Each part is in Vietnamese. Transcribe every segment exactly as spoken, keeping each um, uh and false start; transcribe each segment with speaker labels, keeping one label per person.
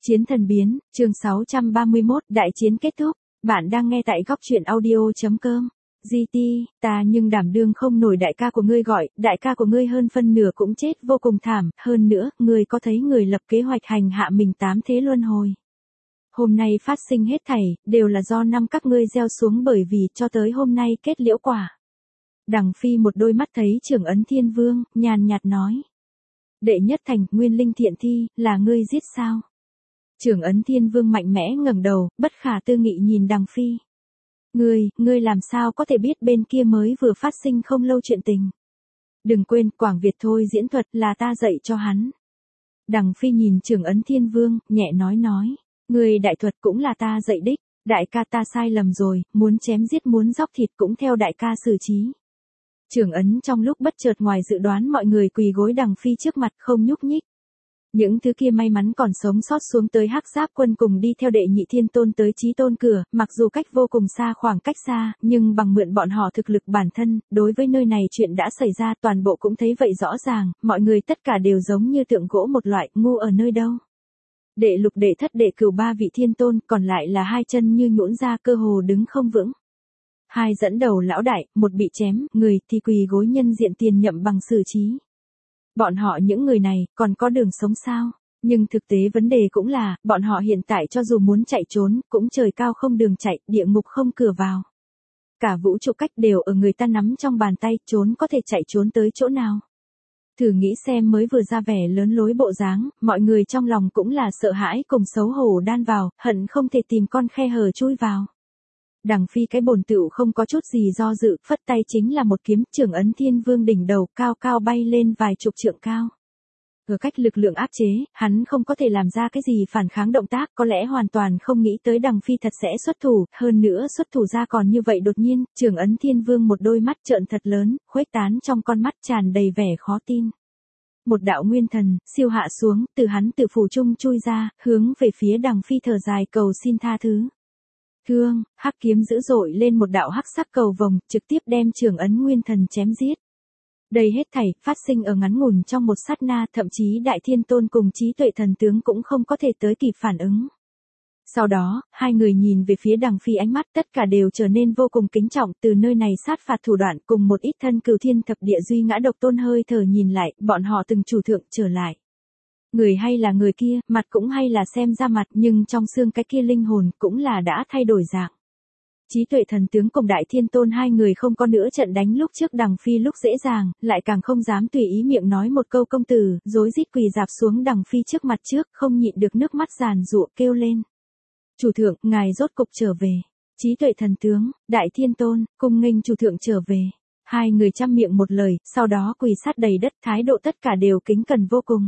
Speaker 1: Chiến thần biến, chương sáu trăm ba mươi mốt, đại chiến kết thúc. Bạn đang nghe tại góc truyện audio.com. giê tê, ta nhưng đảm đương không nổi đại ca của ngươi gọi, đại ca của ngươi hơn phân nửa cũng chết vô cùng thảm, hơn nữa, ngươi có thấy người lập kế hoạch hành hạ mình tám thế luân hồi. Hôm nay phát sinh hết thảy, đều là do năm các ngươi gieo xuống bởi vì cho tới hôm nay kết liễu quả. Đằng Phi một đôi mắt thấy Trưởng Ấn Thiên Vương, nhàn nhạt nói. Đệ nhất thành, nguyên linh thiện thi, là ngươi giết sao? Trưởng Ấn Thiên Vương mạnh mẽ ngẩng đầu, bất khả tư nghị nhìn Đằng Phi. Ngươi, ngươi làm sao có thể biết bên kia mới vừa phát sinh không lâu chuyện tình. Đừng quên, Quảng Việt thôi diễn thuật là ta dạy cho hắn. Đằng Phi nhìn Trưởng Ấn Thiên Vương, nhẹ nói nói. Ngươi đại thuật cũng là ta dạy đích, đại ca ta sai lầm rồi, muốn chém giết muốn dóc thịt cũng theo đại ca xử trí. Trưởng Ấn trong lúc bất chợt ngoài dự đoán mọi người quỳ gối Đằng Phi trước mặt không nhúc nhích. Những thứ kia may mắn còn sống sót xuống tới Hắc Giáp quân cùng đi theo đệ nhị thiên tôn tới Chí Tôn cửa, mặc dù cách vô cùng xa khoảng cách xa, nhưng bằng mượn bọn họ thực lực bản thân, đối với nơi này chuyện đã xảy ra toàn bộ cũng thấy vậy rõ ràng, mọi người tất cả đều giống như tượng gỗ một loại, ngu ở nơi đâu. Đệ lục đệ thất đệ cửu ba vị thiên tôn, còn lại là hai chân như nhũn ra cơ hồ đứng không vững. Hai dẫn đầu lão đại, một bị chém, người thì quỳ gối nhân diện tiền nhậm bằng xử trí. Bọn họ những người này, còn có đường sống sao? Nhưng thực tế vấn đề cũng là, bọn họ hiện tại cho dù muốn chạy trốn, cũng trời cao không đường chạy, địa ngục không cửa vào. Cả vũ trụ cách đều ở người ta nắm trong bàn tay, trốn có thể chạy trốn tới chỗ nào? Thử nghĩ xem mới vừa ra vẻ lớn lối bộ dáng, mọi người trong lòng cũng là sợ hãi cùng xấu hổ đan vào, hận không thể tìm con khe hở chui vào. Đằng Phi cái bổn tựu không có chút gì do dự, phất tay chính là một kiếm, Trưởng Ấn Thiên Vương đỉnh đầu cao cao bay lên vài chục trượng cao. Ở cách lực lượng áp chế, hắn không có thể làm ra cái gì phản kháng động tác, có lẽ hoàn toàn không nghĩ tới Đằng Phi thật sẽ xuất thủ, hơn nữa xuất thủ ra còn như vậy đột nhiên, Trưởng Ấn Thiên Vương một đôi mắt trợn thật lớn, khuếch tán trong con mắt tràn đầy vẻ khó tin. Một đạo nguyên thần, siêu hạ xuống, từ hắn tự phủ trung chui ra, hướng về phía Đằng Phi thở dài cầu xin tha thứ. Thương, hắc kiếm dữ dội lên một đạo hắc sắc cầu vồng, trực tiếp đem Trưởng Ấn Nguyên Thần chém giết. Đây hết thảy, phát sinh ở ngắn ngủn trong một sát na, thậm chí Đại Thiên Tôn cùng Trí Tuệ Thần Tướng cũng không có thể tới kịp phản ứng. Sau đó, hai người nhìn về phía Đằng Phi ánh mắt tất cả đều trở nên vô cùng kính trọng, từ nơi này sát phạt thủ đoạn cùng một ít thân cửu thiên thập địa duy ngã độc tôn hơi thở nhìn lại, bọn họ từng chủ thượng trở lại. Người hay là người kia, mặt cũng hay là xem ra mặt, nhưng trong xương cái kia linh hồn cũng là đã thay đổi dạng. Trí Tuệ Thần Tướng cùng Đại Thiên Tôn hai người không có nữa trận đánh lúc trước Đằng Phi lúc dễ dàng, lại càng không dám tùy ý miệng nói một câu công tử, rối rít quỳ dạp xuống Đằng Phi trước mặt trước, không nhịn được nước mắt giàn giụa kêu lên. Chủ thượng, ngài rốt cục trở về. Trí Tuệ Thần Tướng, Đại Thiên Tôn, cung nghênh chủ thượng trở về. Hai người chăm miệng một lời, sau đó quỳ sát đầy đất, thái độ tất cả đều kính cẩn vô cùng.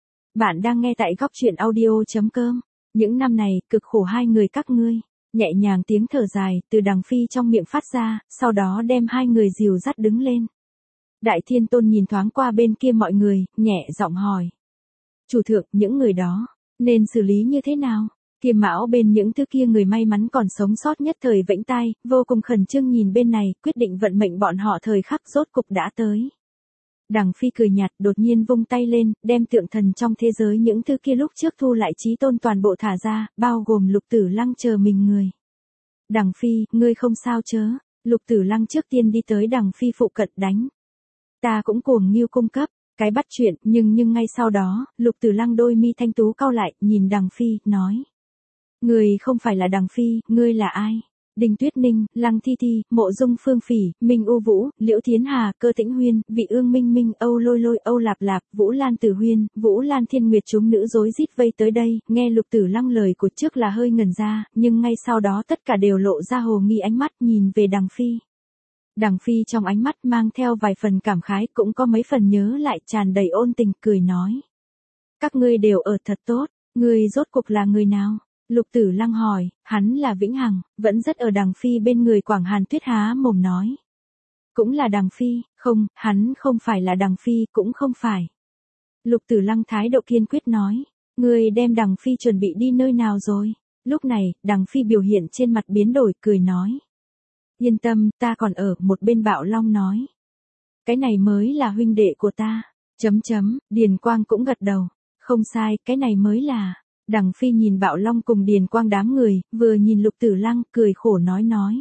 Speaker 1: Bạn đang nghe tại góc truyện audio.com. Những năm này, cực khổ hai người các ngươi. Nhẹ nhàng tiếng thở dài, từ Đằng Phi trong miệng phát ra, sau đó đem hai người dìu dắt đứng lên. Đại Thiên Tôn nhìn thoáng qua bên kia mọi người, nhẹ giọng hỏi. Chủ thượng, những người đó, nên xử lý như thế nào? Kiêm Mão bên những thứ kia người may mắn còn sống sót nhất thời vẫy tay, vô cùng khẩn trương nhìn bên này, quyết định vận mệnh bọn họ thời khắc rốt cục đã tới. Đằng Phi cười nhạt, đột nhiên vung tay lên, đem tượng thần trong thế giới những thứ kia lúc trước thu lại Chí Tôn toàn bộ thả ra, bao gồm Lục Tử Lăng chờ mình người. Đằng Phi, ngươi không sao chớ? Lục Tử Lăng trước tiên đi tới Đằng Phi phụ cận đánh. Ta cũng cuồng nghiêu cung cấp, cái bắt chuyện, nhưng nhưng ngay sau đó, Lục Tử Lăng đôi mi thanh tú cau lại, nhìn Đằng Phi, nói. Ngươi không phải là Đằng Phi, ngươi là ai? Đinh Tuyết Ninh, Lăng Thi Thi, Mộ Dung Phương Phỉ, Minh U Vũ, Liễu Thiến Hà, Cơ Tĩnh Huyên, Vị Ương Minh Minh, Âu Lôi Lôi, Âu Lạp Lạp, Vũ Lan Tử Huyên, Vũ Lan Thiên Nguyệt chúng nữ rối rít vây tới đây, nghe Lục Tử Lăng lời của trước là hơi ngẩn ra, nhưng ngay sau đó tất cả đều lộ ra hồ nghi ánh mắt nhìn về Đằng Phi. Đằng Phi trong ánh mắt mang theo vài phần cảm khái, cũng có mấy phần nhớ lại tràn đầy ôn tình, cười nói. Các ngươi đều ở thật tốt, ngươi rốt cuộc là người nào? Lục Tử Lăng hỏi, hắn là Vĩnh Hằng, vẫn rất ở Đằng Phi bên người. Quảng Hàn Tuyết há mồm nói. Cũng là Đằng Phi, không, hắn không phải là Đằng Phi, cũng không phải. Lục Tử Lăng thái độ kiên quyết nói, ngươi đem Đằng Phi chuẩn bị đi nơi nào rồi? Lúc này, Đằng Phi biểu hiện trên mặt biến đổi, cười nói. Yên tâm, ta còn ở, một bên Bạo Long nói. Cái này mới là huynh đệ của ta. Chấm chấm, Điền Quang cũng gật đầu. Không sai, cái này mới là. Đằng Phi nhìn Bạo Long cùng Điền Quang đám người, vừa nhìn Lục Tử Lăng, cười khổ nói nói.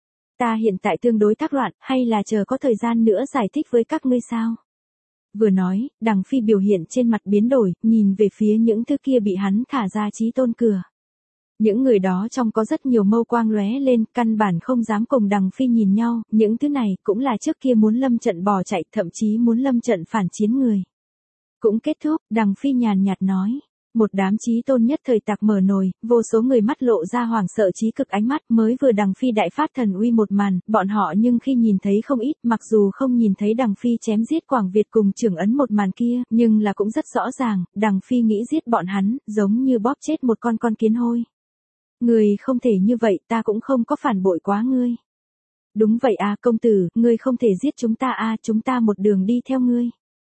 Speaker 1: Ta hiện tại tương đối thác loạn, hay là chờ có thời gian nữa giải thích với các ngươi sao? Vừa nói, Đằng Phi biểu hiện trên mặt biến đổi, nhìn về phía những thứ kia bị hắn thả ra Chí Tôn cửa. Những người đó trong có rất nhiều mâu quang lóe lên, căn bản không dám cùng Đằng Phi nhìn nhau, những thứ này cũng là trước kia muốn lâm trận bỏ chạy, thậm chí muốn lâm trận phản chiến người. Cũng kết thúc, Đằng Phi nhàn nhạt nói. Một đám Chí Tôn nhất thời tạc mở nồi, vô số người mắt lộ ra hoảng sợ chí cực ánh mắt, mới vừa Đằng Phi đại phát thần uy một màn, bọn họ nhưng khi nhìn thấy không ít, mặc dù không nhìn thấy Đằng Phi chém giết Quảng Việt cùng Trưởng Ấn một màn kia, nhưng là cũng rất rõ ràng, Đằng Phi nghĩ giết bọn hắn, giống như bóp chết một con con kiến hôi. Người không thể như vậy, ta cũng không có phản bội quá ngươi. Đúng vậy à công tử, ngươi không thể giết chúng ta à, chúng ta một đường đi theo ngươi.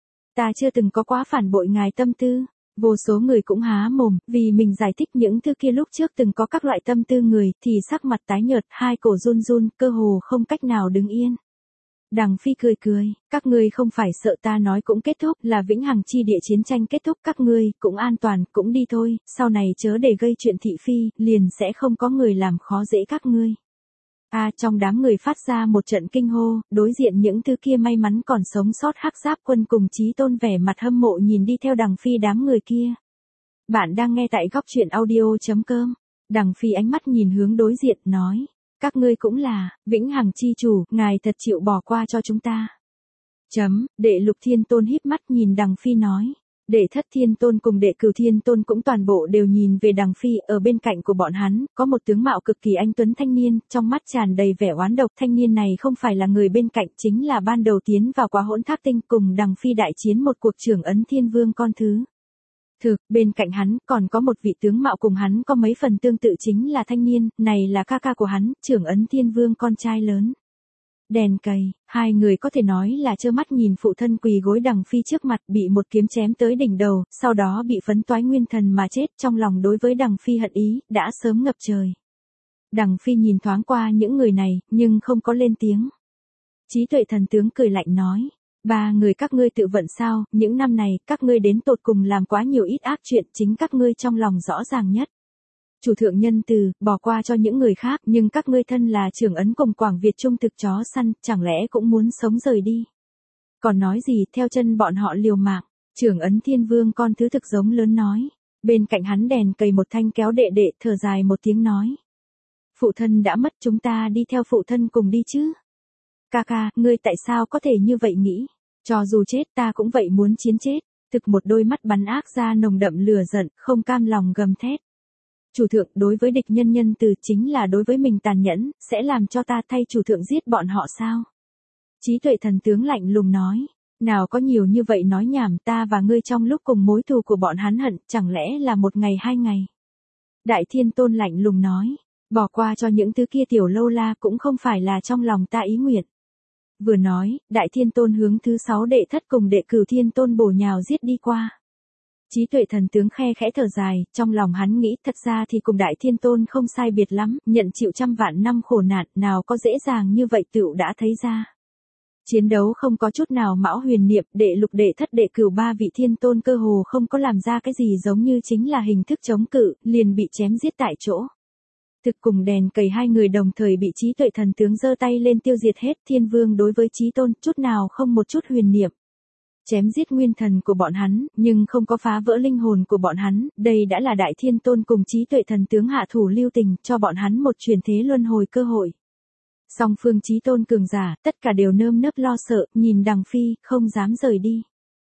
Speaker 1: Ta chưa từng có quá phản bội ngài tâm tư. Vô số người cũng há mồm, vì mình giải thích những thứ kia lúc trước từng có các loại tâm tư người, thì sắc mặt tái nhợt, hai cổ run run, cơ hồ không cách nào đứng yên. Đằng Phi cười cười, các ngươi không phải sợ ta nói cũng kết thúc, là vĩnh hằng chi địa chiến tranh kết thúc, các ngươi cũng an toàn, cũng đi thôi, sau này chớ để gây chuyện thị phi, liền sẽ không có người làm khó dễ các ngươi. A à, trong đám người phát ra một trận kinh hô, đối diện những thứ kia may mắn còn sống sót Hắc Giáp quân cùng Chí Tôn vẻ mặt hâm mộ nhìn đi theo Đằng Phi đám người kia. Bạn đang nghe tại góc truyện audio chấm com. Đằng Phi ánh mắt nhìn hướng đối diện, nói. Các ngươi cũng là, vĩnh hằng chi chủ, ngài thật chịu bỏ qua cho chúng ta. Chấm, đệ Lục Thiên Tôn híp mắt nhìn Đằng Phi nói. Đệ Thất Thiên Tôn cùng đệ Cửu Thiên Tôn cũng toàn bộ đều nhìn về Đằng Phi, ở bên cạnh của bọn hắn, có một tướng mạo cực kỳ anh tuấn thanh niên, trong mắt tràn đầy vẻ oán độc, thanh niên này không phải là người bên cạnh, chính là ban đầu tiến vào Quá Hỗn Tháp Tinh cùng Đằng Phi đại chiến một cuộc Trưởng Ấn Thiên Vương con thứ. Thực, bên cạnh hắn, còn có một vị tướng mạo cùng hắn có mấy phần tương tự chính là thanh niên, này là ca ca của hắn, Trưởng Ấn Thiên Vương con trai lớn. Đèn cầy, hai người có thể nói là trơ mắt nhìn phụ thân quỳ gối Đằng Phi trước mặt bị một kiếm chém tới đỉnh đầu, sau đó bị phấn toái nguyên thần mà chết, trong lòng đối với Đằng Phi hận ý, đã sớm ngập trời. Đằng Phi nhìn thoáng qua những người này, nhưng không có lên tiếng. Trí Tuệ Thần Tướng cười lạnh nói, ba người các ngươi tự vận sao, những năm này, các ngươi đến tột cùng làm quá nhiều ít ác chuyện, chính các ngươi trong lòng rõ ràng nhất. Chủ thượng nhân từ, bỏ qua cho những người khác, nhưng các ngươi thân là Trưởng Ấn cùng Quảng Việt trung thực chó săn, chẳng lẽ cũng muốn sống rời đi. Còn nói gì, theo chân bọn họ liều mạng, Trưởng Ấn Thiên Vương con thứ thực giống lớn nói. Bên cạnh hắn đèn cầy một thanh kéo đệ đệ, thở dài một tiếng nói. Phụ thân đã mất, chúng ta đi theo phụ thân cùng đi chứ. Ca ca, ngươi tại sao có thể như vậy nghĩ, cho dù chết ta cũng vậy muốn chiến chết, thực một đôi mắt bắn ác ra nồng đậm lửa giận, không cam lòng gầm thét. Chủ thượng, đối với địch nhân nhân từ chính là đối với mình tàn nhẫn, sẽ làm cho ta thay chủ thượng giết bọn họ sao? Trí Tuệ Thần Tướng lạnh lùng nói, nào có nhiều như vậy nói nhảm, ta và ngươi trong lúc cùng mối thù của bọn hắn hận, chẳng lẽ là một ngày hai ngày? Đại Thiên Tôn lạnh lùng nói, bỏ qua cho những thứ kia tiểu lâu la cũng không phải là trong lòng ta ý nguyện. Vừa nói, Đại Thiên Tôn hướng thứ sáu đệ thất cùng đệ Cửu Thiên Tôn bổ nhào giết đi qua. Trí Tuệ Thần Tướng khe khẽ thở dài, trong lòng hắn nghĩ thật ra thì cùng Đại Thiên Tôn không sai biệt lắm, nhận chịu trăm vạn năm khổ nạn, nào có dễ dàng như vậy tựu đã thấy ra. Chiến đấu không có chút nào mão huyền niệm, đệ lục đệ thất đệ cửu ba vị Thiên Tôn cơ hồ không có làm ra cái gì giống như chính là hình thức chống cự, liền bị chém giết tại chỗ. Thực cùng đèn cầy hai người đồng thời bị Trí Tuệ Thần Tướng giơ tay lên tiêu diệt hết, Thiên Vương đối với Chí Tôn chút nào không một chút huyền niệm. Chém giết nguyên thần của bọn hắn, nhưng không có phá vỡ linh hồn của bọn hắn, đây đã là Đại Thiên Tôn cùng Trí Tuệ Thần Tướng hạ thủ lưu tình, cho bọn hắn một chuyển thế luân hồi cơ hội. Song phương Chí Tôn cường giả, tất cả đều nơm nớp lo sợ, nhìn Đằng Phi, không dám rời đi.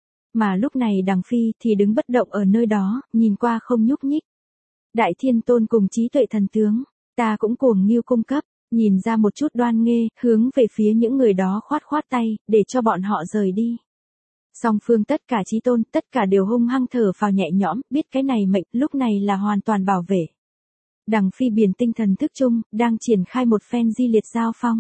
Speaker 1: Mà lúc này Đằng Phi thì đứng bất động ở nơi đó, nhìn qua không nhúc nhích. Đại Thiên Tôn cùng Trí Tuệ Thần Tướng, ta cũng cuồng nghiêu cung cấp, nhìn ra một chút đoan nghê, hướng về phía những người đó khoát khoát tay, để cho bọn họ rời đi. Song phương tất cả Chí Tôn, tất cả đều hung hăng thở phào nhẹ nhõm, biết cái này mệnh, lúc này là hoàn toàn bảo vệ. Đằng Phi biển tinh thần thức chung, đang triển khai một phen di liệt giao phong.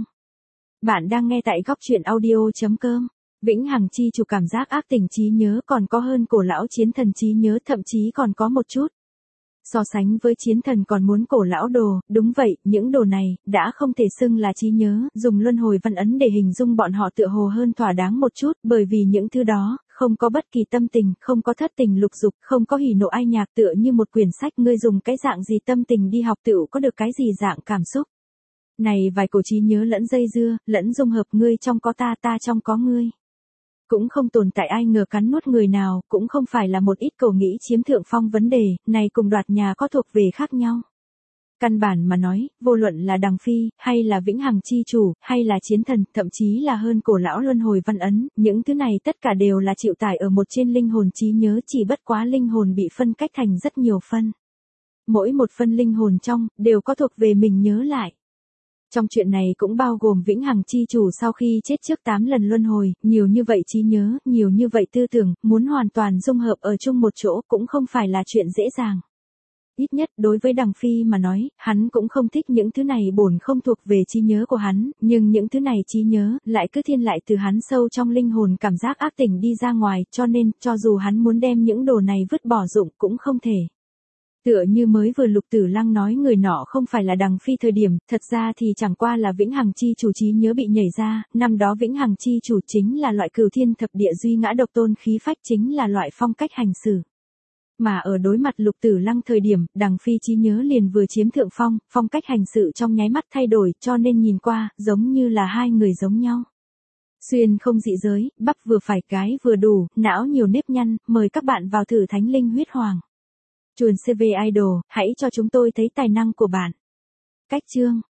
Speaker 1: Bạn đang nghe tại góc truyện audio chấm com. Vĩnh hằng chi chủ cảm giác ác tình trí nhớ còn có hơn cổ lão chiến thần trí nhớ, thậm chí còn có một chút. So sánh với chiến thần còn muốn cổ lão đồ, đúng vậy, những đồ này, đã không thể xưng là trí nhớ, dùng luân hồi văn ấn để hình dung bọn họ tựa hồ hơn thỏa đáng một chút, bởi vì những thứ đó, không có bất kỳ tâm tình, không có thất tình lục dục, không có hỉ nộ ai nhạc, tựa như một quyển sách, ngươi dùng cái dạng gì tâm tình đi học tựu có được cái gì dạng cảm xúc. Này vài cổ trí nhớ lẫn dây dưa, lẫn dung hợp, ngươi trong có ta, ta trong có ngươi. Cũng không tồn tại ai ngờ cắn nuốt người nào, cũng không phải là một ít cầu nghĩ chiếm thượng phong vấn đề, này cùng đoạt nhà có thuộc về khác nhau. Căn bản mà nói, vô luận là Đằng Phi, hay là Vĩnh Hằng Chi Chủ, hay là Chiến Thần, thậm chí là hơn cổ lão luân hồi văn ấn, những thứ này tất cả đều là chịu tải ở một trên linh hồn trí nhớ, chỉ bất quá linh hồn bị phân cách thành rất nhiều phân. Mỗi một phân linh hồn trong, đều có thuộc về mình nhớ lại. Trong chuyện này cũng bao gồm Vĩnh Hằng Chi Chủ sau khi chết trước tám lần luân hồi, nhiều như vậy trí nhớ, nhiều như vậy tư tưởng, muốn hoàn toàn dung hợp ở chung một chỗ cũng không phải là chuyện dễ dàng. Ít nhất đối với Đằng Phi mà nói, hắn cũng không thích những thứ này bổn không thuộc về trí nhớ của hắn, nhưng những thứ này trí nhớ lại cứ thiên lại từ hắn sâu trong linh hồn cảm giác ác tỉnh đi ra ngoài, cho nên, cho dù hắn muốn đem những đồ này vứt bỏ dụng cũng không thể. Tựa như mới vừa Lục Tử Lăng nói người nọ không phải là Đằng Phi thời điểm, thật ra thì chẳng qua là Vĩnh Hằng Chi Chủ trí nhớ bị nhảy ra, năm đó Vĩnh Hằng Chi Chủ chính là loại cửu thiên thập địa duy ngã độc tôn khí phách, chính là loại phong cách hành xử. Mà ở đối mặt Lục Tử Lăng thời điểm, Đằng Phi trí nhớ liền vừa chiếm thượng phong, phong cách hành sự trong nháy mắt thay đổi, cho nên nhìn qua, giống như là hai người giống nhau. Xuyên không dị giới, bắp vừa phải, cái vừa đủ, não nhiều nếp nhăn, mời các bạn vào thử Thánh Linh Huyết Hoàng. Chuồn xê vê Idol, hãy cho chúng tôi thấy tài năng của bạn. Cách chương